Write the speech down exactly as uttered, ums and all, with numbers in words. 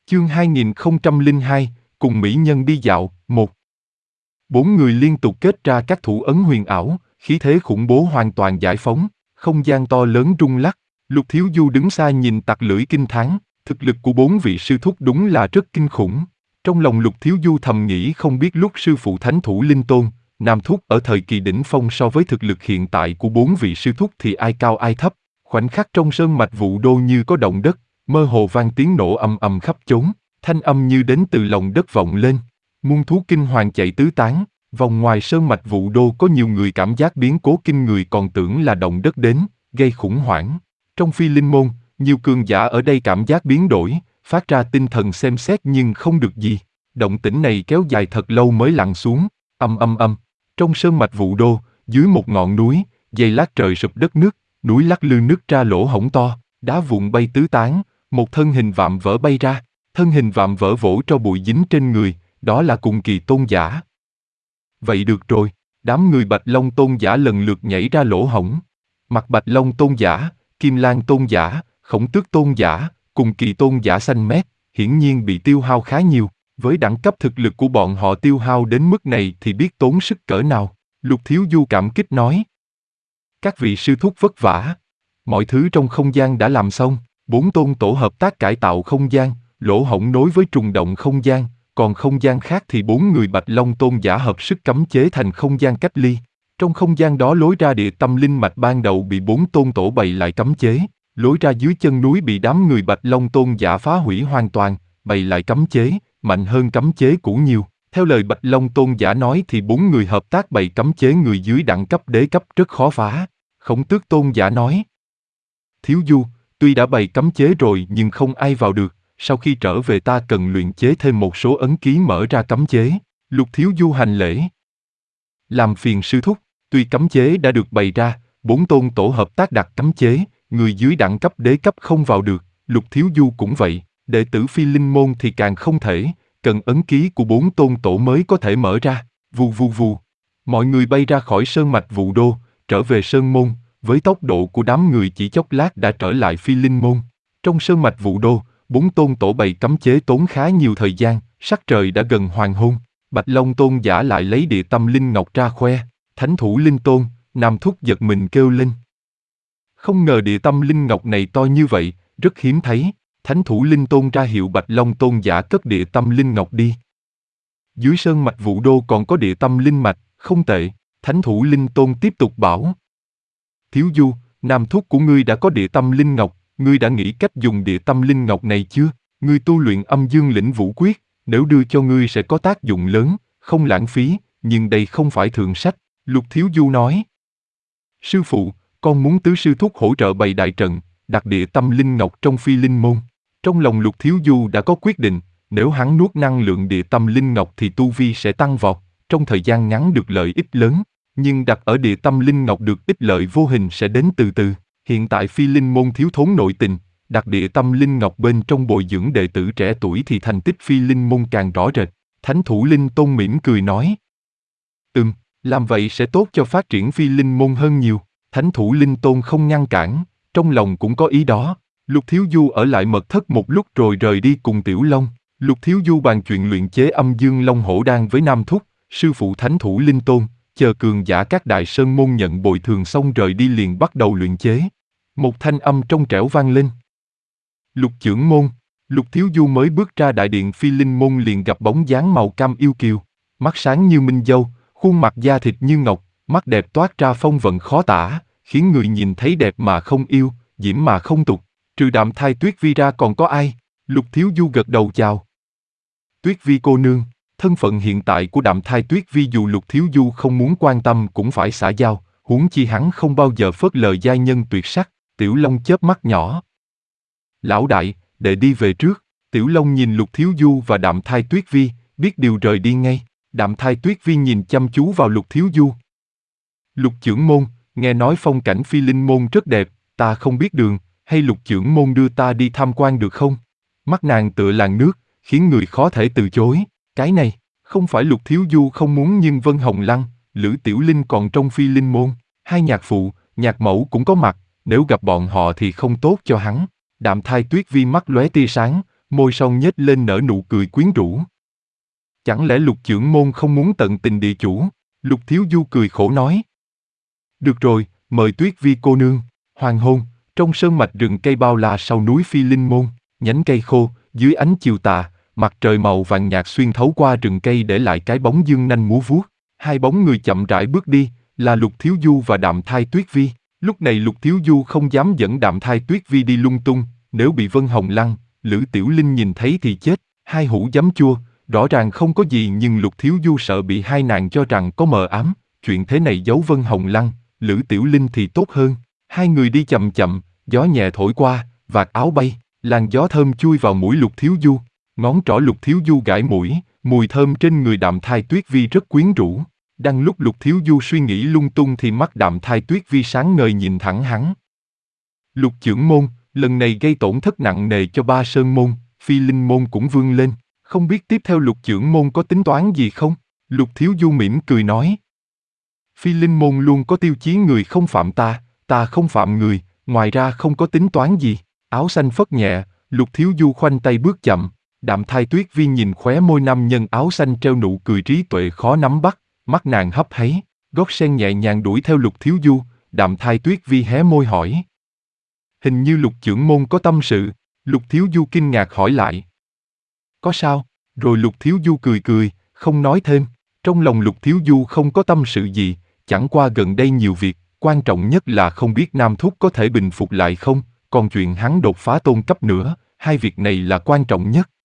Chương hai nghìn không trăm lẻ hai, cùng mỹ nhân đi dạo, một. Bốn người liên tục kết ra các thủ ấn huyền ảo, khí thế khủng bố hoàn toàn giải phóng, không gian to lớn rung lắc. Lục Thiếu Du đứng xa nhìn tặc lưỡi kinh thán, thực lực của bốn vị sư thúc đúng là rất kinh khủng. Trong lòng Lục Thiếu Du thầm nghĩ không biết lúc sư phụ Thánh Thủ Linh Tôn, Nam Thúc ở thời kỳ đỉnh phong so với thực lực hiện tại của bốn vị sư thúc thì ai cao ai thấp. Khoảnh khắc trong sơn mạch Vũ Đô như có động đất, mơ hồ vang tiếng nổ ầm ầm khắp chốn, thanh âm như đến từ lòng đất vọng lên. Muôn thú kinh hoàng chạy tứ tán, vòng ngoài sơn mạch Vũ Đô có nhiều người cảm giác biến cố kinh người còn tưởng là động đất đến, gây khủng hoảng. Trong Phi Linh Môn, nhiều cường giả ở đây cảm giác biến đổi, phát ra tinh thần xem xét nhưng không được gì. Động tĩnh này kéo dài thật lâu mới lặng xuống, âm âm âm. Trong sơn mạch Vũ Đô, dưới một ngọn núi, giây lát trời sụp đất nứt, núi lắc lư nứt ra lỗ hổng to, đá vụn bay tứ tán, một thân hình vạm vỡ bay ra, thân hình vạm vỡ vỗ cho bụi dính trên người, đó là Cùng Kỳ Tôn giả. Vậy được rồi, đám người Bạch Long Tôn giả lần lượt nhảy ra lỗ hổng. Mặt Bạch Long Tôn giả, Kim Lan Tôn giả, Khổng Tước Tôn giả, Cùng Kỳ Tôn giả xanh mét, hiển nhiên bị tiêu hao khá nhiều. Với đẳng cấp thực lực của bọn họ tiêu hao đến mức này thì biết tốn sức cỡ nào. Lục Thiếu Du cảm kích nói. Các vị sư thúc vất vả. Mọi thứ trong không gian đã làm xong. Bốn tôn tổ hợp tác cải tạo không gian, lỗ hổng nối với trùng động không gian, còn không gian khác thì bốn người Bạch Long Tôn giả hợp sức cấm chế thành không gian cách ly. Trong không gian đó lối ra địa tâm linh mạch ban đầu bị bốn tôn tổ bày lại cấm chế, lối ra dưới chân núi bị đám người Bạch Long Tôn giả phá hủy hoàn toàn, bày lại cấm chế, mạnh hơn cấm chế cũ nhiều. Theo lời Bạch Long Tôn giả nói thì bốn người hợp tác bày cấm chế người dưới đẳng cấp đế cấp rất khó phá. Khổng Tước Tôn giả nói. Thiếu Du, tuy đã bày cấm chế rồi nhưng không ai vào được, sau khi trở về ta cần luyện chế thêm một số ấn ký mở ra cấm chế. Lục Thiếu Du hành lễ. Làm phiền sư thúc, tuy cấm chế đã được bày ra, bốn tôn tổ hợp tác đặt cấm chế, người dưới đẳng cấp đế cấp không vào được, Lục Thiếu Du cũng vậy, đệ tử Phi Linh Môn thì càng không thể, cần ấn ký của bốn tôn tổ mới có thể mở ra. Vù vù vù. Mọi người bay ra khỏi sơn mạch Vũ Đô, trở về sơn môn, với tốc độ của đám người chỉ chốc lát đã trở lại Phi Linh Môn. Trong sơn mạch Vũ Đô, bốn tôn tổ bày cấm chế tốn khá nhiều thời gian, sắc trời đã gần hoàng hôn. Bạch Long Tôn giả lại lấy địa tâm linh ngọc ra khoe, Thánh Thủ Linh Tôn, Nam Thúc giật mình kêu lên. Không ngờ địa tâm linh ngọc này to như vậy, rất hiếm thấy. Thánh Thủ Linh Tôn ra hiệu Bạch Long Tôn giả cất địa tâm linh ngọc đi. Dưới sơn mạch Vũ Đô còn có địa tâm linh mạch, không tệ. Thánh Thủ Linh Tôn tiếp tục bảo. Thiếu Du, Nam Thúc của ngươi đã có địa tâm linh ngọc, ngươi đã nghĩ cách dùng địa tâm linh ngọc này chưa? Ngươi tu luyện âm dương lĩnh vũ quyết, nếu đưa cho ngươi sẽ có tác dụng lớn, không lãng phí, nhưng đây không phải thượng sách. Lục Thiếu Du nói. Sư phụ, con muốn tứ sư thúc hỗ trợ bày đại trận, đặt địa tâm linh ngọc trong Phi Linh Môn. Trong lòng Lục Thiếu Du đã có quyết định, nếu hắn nuốt năng lượng địa tâm linh ngọc thì tu vi sẽ tăng vọt, trong thời gian ngắn được lợi ích lớn, nhưng đặt ở địa tâm linh ngọc được ích lợi vô hình sẽ đến từ từ. Hiện tại Phi Linh Môn thiếu thốn nội tình, đặt địa tâm linh ngọc bên trong bồi dưỡng đệ tử trẻ tuổi thì thành tích Phi Linh Môn càng rõ rệt. Thánh Thủ Linh Tôn mỉm cười nói. Ừm, làm vậy sẽ tốt cho phát triển Phi Linh Môn hơn nhiều. Thánh Thủ Linh Tôn không ngăn cản, trong lòng cũng có ý đó. Lục Thiếu Du ở lại mật thất một lúc rồi rời đi cùng Tiểu Long. Lục Thiếu Du bàn chuyện luyện chế âm dương long hổ đan với Nam Thúc, sư phụ Thánh Thủ Linh Tôn, chờ cường giả các đại sơn môn nhận bồi thường xong rời đi liền bắt đầu luyện chế. Một thanh âm trong trẻo vang lên. Lục trưởng môn. Lục Thiếu Du mới bước ra đại điện Phi Linh Môn liền gặp bóng dáng màu cam yêu kiều, mắt sáng như minh dâu, khuôn mặt da thịt như ngọc, mắt đẹp toát ra phong vận khó tả, khiến người nhìn thấy đẹp mà không yêu, diễm mà không tục. Trừ Đạm Thai Tuyết Vi ra còn có ai? Lục Thiếu Du gật đầu chào. Tuyết Vi cô nương, thân phận hiện tại của Đạm Thai Tuyết Vi dù Lục Thiếu Du không muốn quan tâm cũng phải xã giao, huống chi hắn không bao giờ phớt lờ giai nhân tuyệt sắc. Tiểu Long chớp mắt nhỏ. Lão đại, đệ đi về trước. Tiểu Long nhìn Lục Thiếu Du và Đạm Thai Tuyết Vi, biết điều rời đi ngay. Đạm Thai Tuyết Vi nhìn chăm chú vào Lục Thiếu Du. Lục trưởng môn, nghe nói phong cảnh Phi Linh Môn rất đẹp, ta không biết đường, hay Lục trưởng môn đưa ta đi tham quan được không? Mắt nàng tựa làn nước, khiến người khó thể từ chối. Cái này, không phải Lục Thiếu Du không muốn nhưng Vân Hồng Lăng, Lữ Tiểu Linh còn trong Phi Linh Môn, hai nhạc phụ, nhạc mẫu cũng có mặt, nếu gặp bọn họ thì không tốt cho hắn. Đạm Thai Tuyết Vi mắt lóe tia sáng, môi son nhếch lên nở nụ cười quyến rũ. Chẳng lẽ Lục Chưởng Môn không muốn tận tình địa chủ? Lục Thiếu Du cười khổ nói. Được rồi, mời Tuyết Vi cô nương. Hoàng hôn, trong sơn mạch rừng cây bao la sau núi Phi Linh Môn, nhánh cây khô, dưới ánh chiều tà, mặt trời màu vàng nhạt xuyên thấu qua rừng cây để lại cái bóng dương nanh múa vuốt. Hai bóng người chậm rãi bước đi, là Lục Thiếu Du và Đạm Thai Tuyết Vi. Lúc này Lục Thiếu Du không dám dẫn Đạm Thai Tuyết Vi đi lung tung, nếu bị Vân Hồng Lăng, Lữ Tiểu Linh nhìn thấy thì chết. Hai hũ giấm chua, rõ ràng không có gì nhưng Lục Thiếu Du sợ bị hai nàng cho rằng có mờ ám, chuyện thế này giấu Vân Hồng Lăng, Lữ Tiểu Linh thì tốt hơn. Hai người đi chậm chậm, gió nhẹ thổi qua, vạt áo bay, làn gió thơm chui vào mũi Lục Thiếu Du. Ngón trỏ Lục Thiếu Du gãi mũi, mùi thơm trên người Đạm Thai Tuyết Vi rất quyến rũ. Đang lúc Lục Thiếu Du suy nghĩ lung tung thì mắt Đạm Thai Tuyết Vi sáng ngời nhìn thẳng hắn. Lục Chưởng Môn, lần này gây tổn thất nặng nề cho Ba Sơn Môn, Phi Linh Môn cũng vươn lên. Không biết tiếp theo Lục Chưởng Môn có tính toán gì không? Lục Thiếu Du mỉm cười nói. Phi Linh Môn luôn có tiêu chí người không phạm ta, ta không phạm người, ngoài ra không có tính toán gì. Áo xanh phất nhẹ, Lục Thiếu Du khoanh tay bước chậm. Đạm Thai Tuyết Vi nhìn khóe môi nam nhân áo xanh treo nụ cười trí tuệ khó nắm bắt, mắt nàng hấp háy, gót sen nhẹ nhàng đuổi theo Lục Thiếu Du. Đạm Thai Tuyết Vi hé môi hỏi. Hình như Lục Chưởng Môn có tâm sự. Lục Thiếu Du kinh ngạc hỏi lại. Có sao? Rồi Lục Thiếu Du cười cười, không nói thêm. Trong lòng Lục Thiếu Du không có tâm sự gì, chẳng qua gần đây nhiều việc, quan trọng nhất là không biết Nam Thúc có thể bình phục lại không, còn chuyện hắn đột phá tôn cấp nữa, hai việc này là quan trọng nhất.